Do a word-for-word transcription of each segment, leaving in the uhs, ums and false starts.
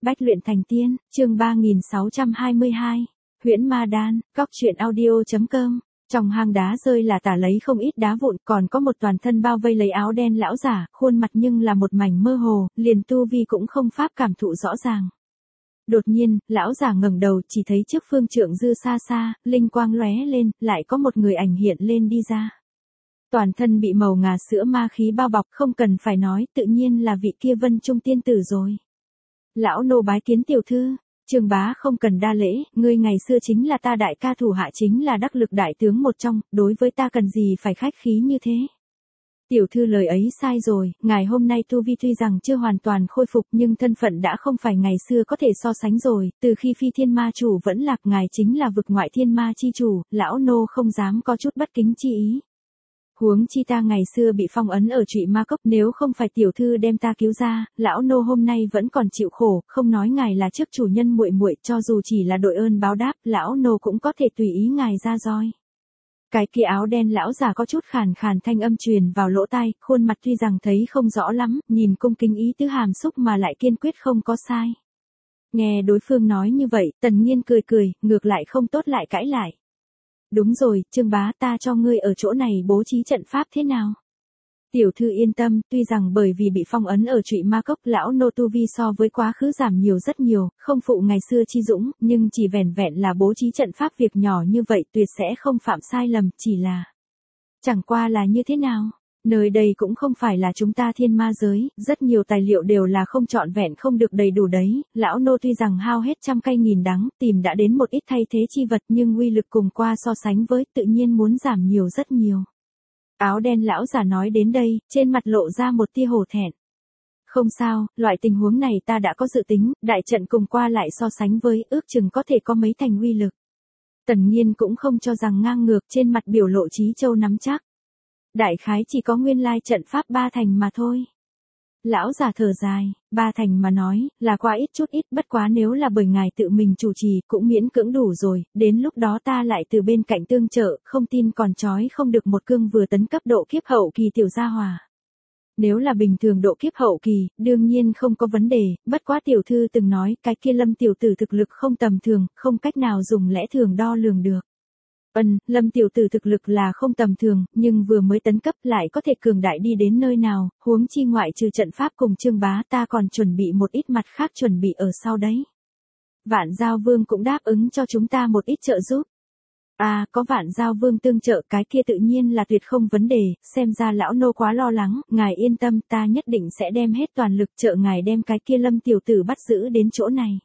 Bách luyện thành tiên, chương ba nghìn sáu trăm hai mươi hai. Huyễn Ma Đan, góc truyện audio chấm com. Trong hang đá rơi là tả lấy không ít đá vụn, còn có một toàn thân bao vây lấy áo đen lão giả, khuôn mặt nhưng là một mảnh mơ hồ, liền tu vi cũng không pháp cảm thụ rõ ràng. Đột nhiên, lão giả ngẩng đầu, chỉ thấy trước phương trượng dư xa xa, linh quang lóe lên, lại có một người ảnh hiện lên đi ra. Toàn thân bị màu ngà sữa ma khí bao bọc, không cần phải nói, tự nhiên là vị kia Vân Trung tiên tử rồi. Lão nô bái kiến tiểu thư. Trường bá không cần đa lễ, ngươi ngày xưa chính là ta đại ca thủ hạ, chính là đắc lực đại tướng một trong, đối với ta cần gì phải khách khí như thế. Tiểu thư lời ấy sai rồi, ngài hôm nay tu vi tuy rằng chưa hoàn toàn khôi phục nhưng thân phận đã không phải ngày xưa có thể so sánh rồi, từ khi phi thiên ma chủ vẫn lạc ngài chính là vực ngoại thiên ma chi chủ, lão nô không dám có chút bất kính chi ý. Huống chi ta ngày xưa bị phong ấn ở Trụy Ma Cốc, nếu không phải tiểu thư đem ta cứu ra, lão nô hôm nay vẫn còn chịu khổ, không nói ngài là trước chủ nhân muội muội, cho dù chỉ là đội ơn báo đáp, lão nô cũng có thể tùy ý ngài ra roi. Cái kia áo đen lão già có chút khàn khàn thanh âm truyền vào lỗ tai, khuôn mặt tuy rằng thấy không rõ lắm, nhìn cung kính ý tứ hàm xúc mà lại kiên quyết không có sai. Nghe đối phương nói như vậy, Tần Nhiên cười cười, ngược lại không tốt lại cãi lại. Đúng rồi, Trương bá, ta cho ngươi ở chỗ này bố trí trận pháp thế nào? Tiểu thư yên tâm, tuy rằng bởi vì bị phong ấn ở Trụy Ma Cốc, lão nô tu vi so với quá khứ giảm nhiều rất nhiều, không phụ ngày xưa chi dũng, nhưng chỉ vẻn vẹn là bố trí trận pháp việc nhỏ như vậy tuyệt sẽ không phạm sai lầm, chỉ là... Chẳng qua là như thế nào? Nơi đây cũng không phải là chúng ta thiên ma giới, rất nhiều tài liệu đều là không trọn vẹn, không được đầy đủ đấy, lão nô tuy rằng hao hết trăm cây nghìn đắng, tìm đã đến một ít thay thế chi vật nhưng uy lực cùng qua so sánh với tự nhiên muốn giảm nhiều rất nhiều. Áo đen lão giả nói đến đây, trên mặt lộ ra một tia hổ thẹn. Không sao, loại tình huống này ta đã có dự tính, đại trận cùng qua lại so sánh với, ước chừng có thể có mấy thành uy lực. Tần Nhiên cũng không cho rằng ngang ngược, trên mặt biểu lộ trí châu nắm chắc. Đại khái chỉ có nguyên lai trận pháp ba thành mà thôi. Lão già thở dài, ba thành mà nói, là quá ít chút ít, bất quá nếu là bởi ngài tự mình chủ trì, cũng miễn cưỡng đủ rồi, đến lúc đó ta lại từ bên cạnh tương trợ, không tin còn trói không được một cương vừa tấn cấp độ kiếp hậu kỳ tiểu gia hòa. Nếu là bình thường độ kiếp hậu kỳ, đương nhiên không có vấn đề, bất quá tiểu thư từng nói, cái kia Lâm tiểu tử thực lực không tầm thường, không cách nào dùng lẽ thường đo lường được. Ân, Lâm tiểu tử thực lực là không tầm thường, nhưng vừa mới tấn cấp lại có thể cường đại đi đến nơi nào, huống chi ngoại trừ trận pháp cùng Trương bá ta còn chuẩn bị một ít mặt khác chuẩn bị ở sau đấy. Vạn Giao Vương cũng đáp ứng cho chúng ta một ít trợ giúp. À, có Vạn Giao Vương tương trợ cái kia tự nhiên là tuyệt không vấn đề, xem ra lão nô quá lo lắng, ngài yên tâm, ta nhất định sẽ đem hết toàn lực trợ ngài đem cái kia Lâm tiểu tử bắt giữ đến chỗ này.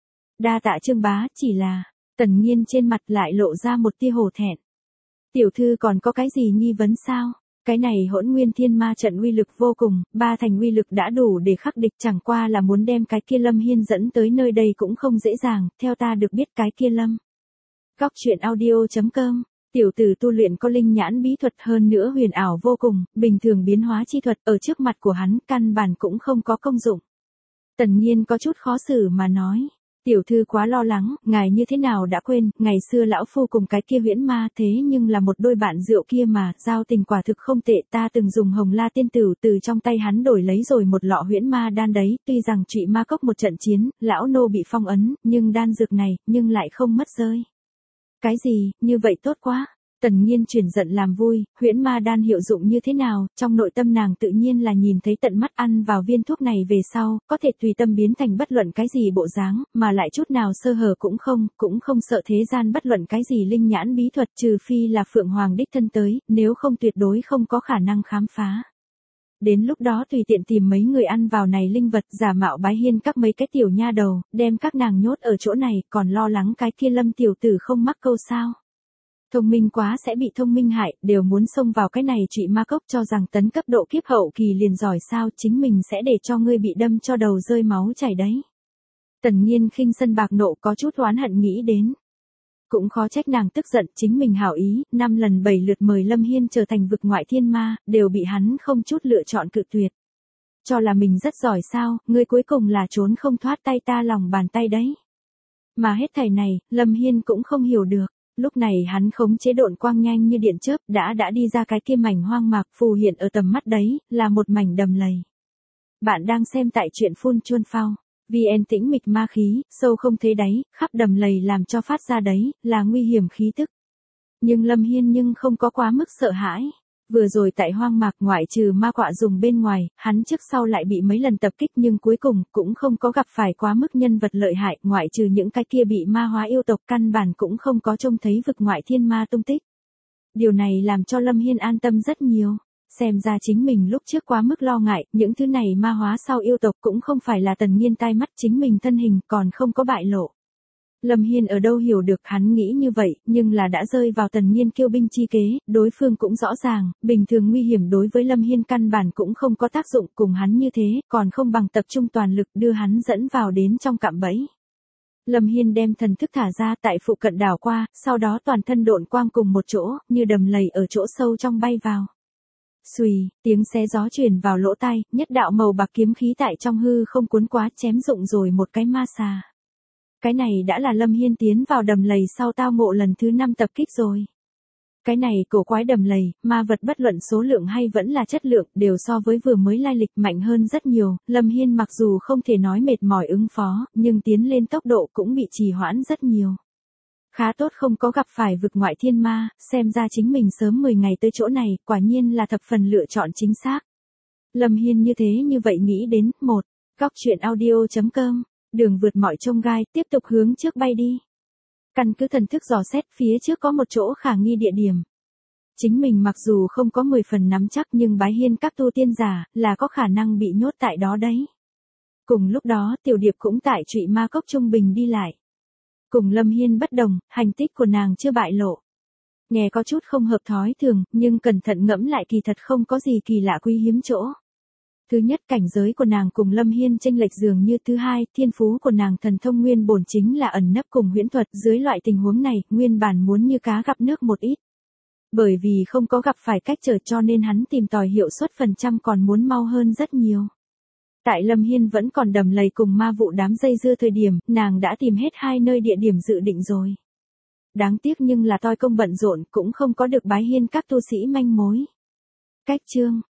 Đa tạ Trương bá, chỉ là... Tần Nhiên trên mặt lại lộ ra một tia hổ thẹn. Tiểu thư còn có cái gì nghi vấn sao? Cái này Hỗn Nguyên Thiên Ma trận uy lực vô cùng, ba thành uy lực đã đủ để khắc địch, chẳng qua là muốn đem cái kia Lâm Hiên dẫn tới nơi đây cũng không dễ dàng, theo ta được biết cái kia Lâm. Góc truyện audio chấm com. Tiểu tử tu luyện có linh nhãn bí thuật, hơn nữa huyền ảo vô cùng, bình thường biến hóa chi thuật ở trước mặt của hắn căn bản cũng không có công dụng. Tần Nhiên có chút khó xử mà nói. Tiểu thư quá lo lắng, ngài như thế nào đã quên, ngày xưa lão phu cùng cái kia huyễn ma thế nhưng là một đôi bạn rượu kia mà, giao tình quả thực không tệ, ta từng dùng Hồng La tiên tử từ trong tay hắn đổi lấy rồi một lọ huyễn ma đan đấy, tuy rằng Trụy Ma Cốc một trận chiến, lão nô bị phong ấn, nhưng đan dược này, nhưng lại không mất rơi. Cái gì, như vậy tốt quá. Tần Nhiên chuyển giận làm vui, huyễn ma đan hiệu dụng như thế nào, trong nội tâm nàng tự nhiên là nhìn thấy tận mắt ăn vào viên thuốc này về sau, có thể tùy tâm biến thành bất luận cái gì bộ dáng, mà lại chút nào sơ hở cũng không, cũng không sợ thế gian bất luận cái gì linh nhãn bí thuật, trừ phi là Phượng Hoàng đích thân tới, nếu không tuyệt đối không có khả năng khám phá. Đến lúc đó tùy tiện tìm mấy người ăn vào này linh vật, giả mạo bái hiên các mấy cái tiểu nha đầu, đem các nàng nhốt ở chỗ này, còn lo lắng cái kia Lâm tiểu tử không mắc câu sao. Thông minh quá sẽ bị thông minh hại, đều muốn xông vào cái này Trụy Ma Cốc cho rằng tấn cấp độ kiếp hậu kỳ liền giỏi sao, chính mình sẽ để cho ngươi bị đâm cho đầu rơi máu chảy đấy. Tần Nhiên khinh sân bạc nộ, có chút oán hận nghĩ đến. Cũng khó trách nàng tức giận, chính mình hảo ý, năm lần bảy lượt mời Lâm Hiên trở thành vực ngoại thiên ma, đều bị hắn không chút lựa chọn cự tuyệt. Cho là mình rất giỏi sao, ngươi cuối cùng là trốn không thoát tay ta lòng bàn tay đấy. Mà hết thảy này, Lâm Hiên cũng không hiểu được. Lúc này hắn khống chế độn quang nhanh như điện chớp, đã đã đi ra cái kia mảnh hoang mạc, phù hiện ở tầm mắt đấy, là một mảnh đầm lầy. Bạn đang xem tại truyện Phun Chuôn Phao. Vì en tĩnh mịch ma khí, sâu không thấy đáy, khắp đầm lầy làm cho phát ra đấy, là nguy hiểm khí tức. Nhưng Lâm Hiên nhưng không có quá mức sợ hãi. Vừa rồi tại hoang mạc ngoại trừ ma quạ dùng bên ngoài, hắn trước sau lại bị mấy lần tập kích nhưng cuối cùng cũng không có gặp phải quá mức nhân vật lợi hại, ngoại trừ những cái kia bị ma hóa yêu tộc căn bản cũng không có trông thấy vực ngoại thiên ma tung tích. Điều này làm cho Lâm Hiên an tâm rất nhiều. Xem ra chính mình lúc trước quá mức lo ngại, những thứ này ma hóa sau yêu tộc cũng không phải là Tần Nghiên tai mắt, chính mình thân hình còn không có bại lộ. Lâm Hiên ở đâu hiểu được hắn nghĩ như vậy, nhưng là đã rơi vào Tần Nghiên kiêu binh chi kế, đối phương cũng rõ ràng, bình thường nguy hiểm đối với Lâm Hiên căn bản cũng không có tác dụng, cùng hắn như thế, còn không bằng tập trung toàn lực đưa hắn dẫn vào đến trong cạm bẫy. Lâm Hiên đem thần thức thả ra tại phụ cận đảo qua, sau đó toàn thân độn quang cùng một chỗ, như đầm lầy ở chỗ sâu trong bay vào. Xùy, tiếng xé gió truyền vào lỗ tai, nhất đạo màu bạc kiếm khí tại trong hư không cuốn quá, chém rụng rồi một cái ma xà. Cái này đã là Lâm Hiên tiến vào đầm lầy sau tao ngộ lần thứ năm tập kích rồi. Cái này cổ quái đầm lầy, ma vật bất luận số lượng hay vẫn là chất lượng, đều so với vừa mới lai lịch mạnh hơn rất nhiều. Lâm Hiên mặc dù không thể nói mệt mỏi ứng phó, nhưng tiến lên tốc độ cũng bị trì hoãn rất nhiều. Khá tốt không có gặp phải vực ngoại thiên ma, xem ra chính mình sớm mười ngày tới chỗ này, quả nhiên là thập phần lựa chọn chính xác. Lâm Hiên như thế như vậy nghĩ đến, một, góc truyện audio chấm com, đường vượt mọi chông gai, tiếp tục hướng trước bay đi. Căn cứ thần thức dò xét phía trước có một chỗ khả nghi địa điểm. Chính mình mặc dù không có mười phần nắm chắc nhưng bái hiên các tu tiên giả, là có khả năng bị nhốt tại đó đấy. Cùng lúc đó Tiểu Điệp cũng tại Trụy Ma Cốc trung bình đi lại. Cùng Lâm Hiên bất đồng, hành tích của nàng chưa bại lộ. Nghe có chút không hợp thói thường, nhưng cẩn thận ngẫm lại kỳ thật không có gì kỳ lạ quý hiếm chỗ. Thứ nhất, cảnh giới của nàng cùng Lâm Hiên chênh lệch dường như. Thứ hai, thiên phú của nàng thần thông nguyên bổn chính là ẩn nấp cùng huyễn thuật. Dưới loại tình huống này, nguyên bản muốn như cá gặp nước một ít. Bởi vì không có gặp phải cách trở cho nên hắn tìm tòi hiệu suất phần trăm còn muốn mau hơn rất nhiều. Tại Lâm Hiên vẫn còn đầm lầy cùng ma vụ đám dây dưa thời điểm, nàng đã tìm hết hai nơi địa điểm dự định rồi. Đáng tiếc nhưng là toi công bận rộn cũng không có được bái hiên các tu sĩ manh mối. Cách chương